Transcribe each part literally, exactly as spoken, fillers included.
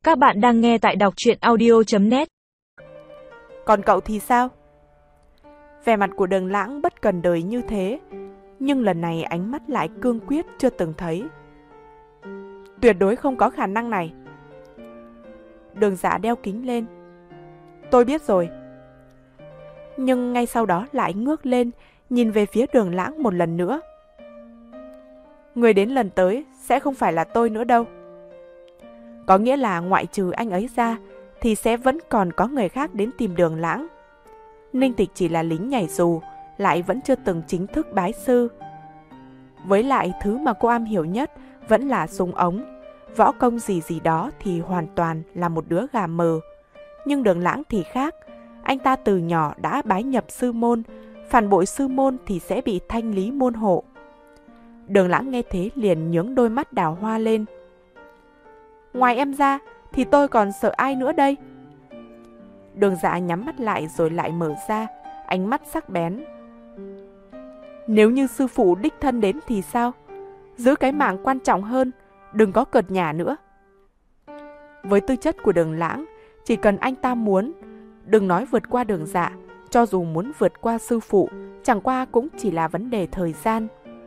Các bạn đang nghe tại đọc truyện audio chấm net. Còn cậu thì sao? Vẻ mặt của Đường Lãng bất cần đời như thế, nhưng lần này ánh mắt lại cương quyết chưa từng thấy. Tuyệt đối không có khả năng này. Đường Dạ đeo kính lên. Tôi biết rồi. Nhưng ngay sau đó lại ngước lên, nhìn về phía Đường Lãng một lần nữa. Người đến lần tới sẽ không phải là tôi nữa đâu. Có nghĩa là ngoại trừ anh ấy ra thì sẽ vẫn còn có người khác đến tìm Đường Lãng. Ninh Tịch chỉ là lính nhảy dù, lại vẫn chưa từng chính thức bái sư. Với lại thứ mà cô am hiểu nhất vẫn là súng ống. Võ công gì gì đó thì hoàn toàn là một đứa gà mờ. Nhưng Đường Lãng thì khác. Anh ta từ nhỏ đã bái nhập sư môn, phản bội sư môn thì sẽ bị thanh lý môn hộ. Đường Lãng nghe thế liền nhướng đôi mắt đào hoa lên. Ngoài em ra thì tôi còn sợ ai nữa đây? Đường Dạ nhắm mắt lại rồi lại mở ra, ánh mắt sắc bén. Nếu như sư phụ đích thân đến thì sao? Giữ cái mạng quan trọng hơn, đừng có cợt nhả nữa. Với tư chất của Đường Lãng, chỉ cần anh ta muốn, đừng nói vượt qua Đường Dạ, cho dù muốn vượt qua sư phụ, chẳng qua cũng chỉ là vấn đề thời gian.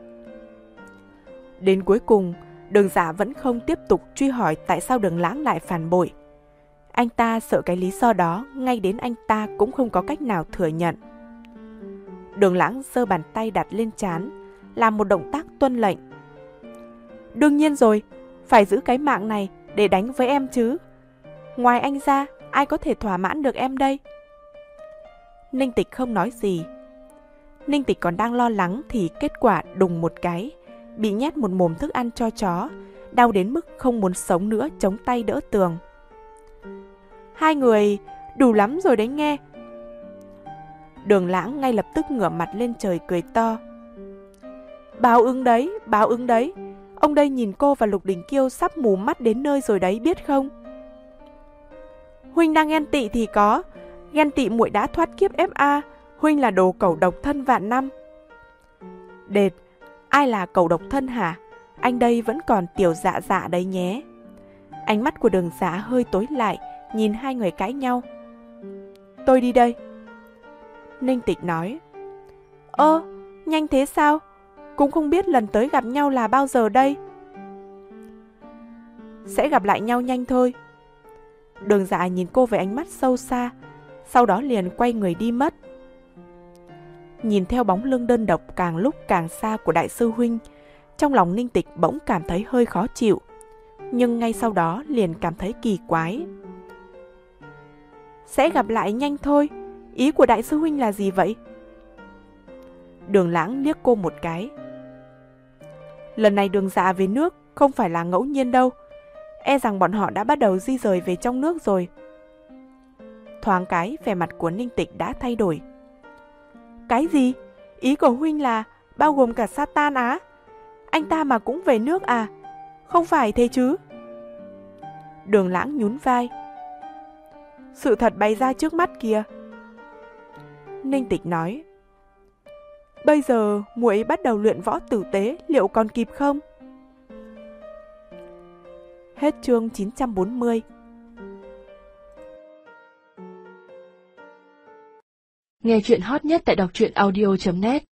Đến cuối cùng, Đường Dạ vẫn không tiếp tục truy hỏi tại sao Đường Lãng lại phản bội. Anh ta sợ cái lý do đó, ngay đến anh ta cũng không có cách nào thừa nhận. Đường Lãng giơ bàn tay đặt lên trán, làm một động tác tuân lệnh. Đương nhiên rồi, phải giữ cái mạng này để đánh với em chứ. Ngoài anh ra, ai có thể thỏa mãn được em đây? Ninh Tịch không nói gì. Ninh Tịch còn đang lo lắng thì kết quả đùng một cái, bị nhét một mồm thức ăn cho chó, đau đến mức không muốn sống nữa, chống tay đỡ tường. Hai người đủ lắm rồi đấy nghe. Đường Lãng ngay lập tức ngửa mặt lên trời cười to. Báo ứng đấy, báo ứng đấy. Ông đây nhìn cô và Lục Đình Kiêu sắp mù mắt đến nơi rồi đấy, biết không? Huynh đang ghen tị thì có. Ghen tị muội đã thoát kiếp ép a. Huynh là đồ cẩu độc thân vạn năm. Đệt, ai là cẩu độc thân hả? Anh đây vẫn còn tiểu dạ dạ đấy nhé. Ánh mắt của Đường Dạ hơi tối lại, nhìn hai người cãi nhau. Tôi đi đây. Ninh Tịch nói. Ơ, nhanh thế sao? Cũng không biết lần tới gặp nhau là bao giờ đây. Sẽ gặp lại nhau nhanh thôi. Đường Dạ nhìn cô với ánh mắt sâu xa, sau đó liền quay người đi mất. Nhìn theo bóng lưng đơn độc càng lúc càng xa của đại sư huynh, trong lòng Ninh Tịch bỗng cảm thấy hơi khó chịu, nhưng ngay sau đó liền cảm thấy kỳ quái. Sẽ gặp lại nhanh thôi, ý của đại sư huynh là gì vậy? Đường Lãng liếc cô một cái. Lần này Đường Dạ về nước không phải là ngẫu nhiên đâu, e rằng bọn họ đã bắt đầu di rời về trong nước rồi. Thoáng cái vẻ mặt của Ninh Tịch đã thay đổi. Cái gì? Ý của huynh là bao gồm cả Satan á? Anh ta mà cũng về nước à? Không phải thế chứ? Đường Lãng nhún vai. Sự thật bày ra trước mắt kìa. Ninh Tịch nói. Bây giờ muội bắt đầu luyện võ tử tế, liệu còn kịp không? Hết chương chín trăm bốn mươi. Nghe chuyện hot nhất tại đọc truyện audio chấm net.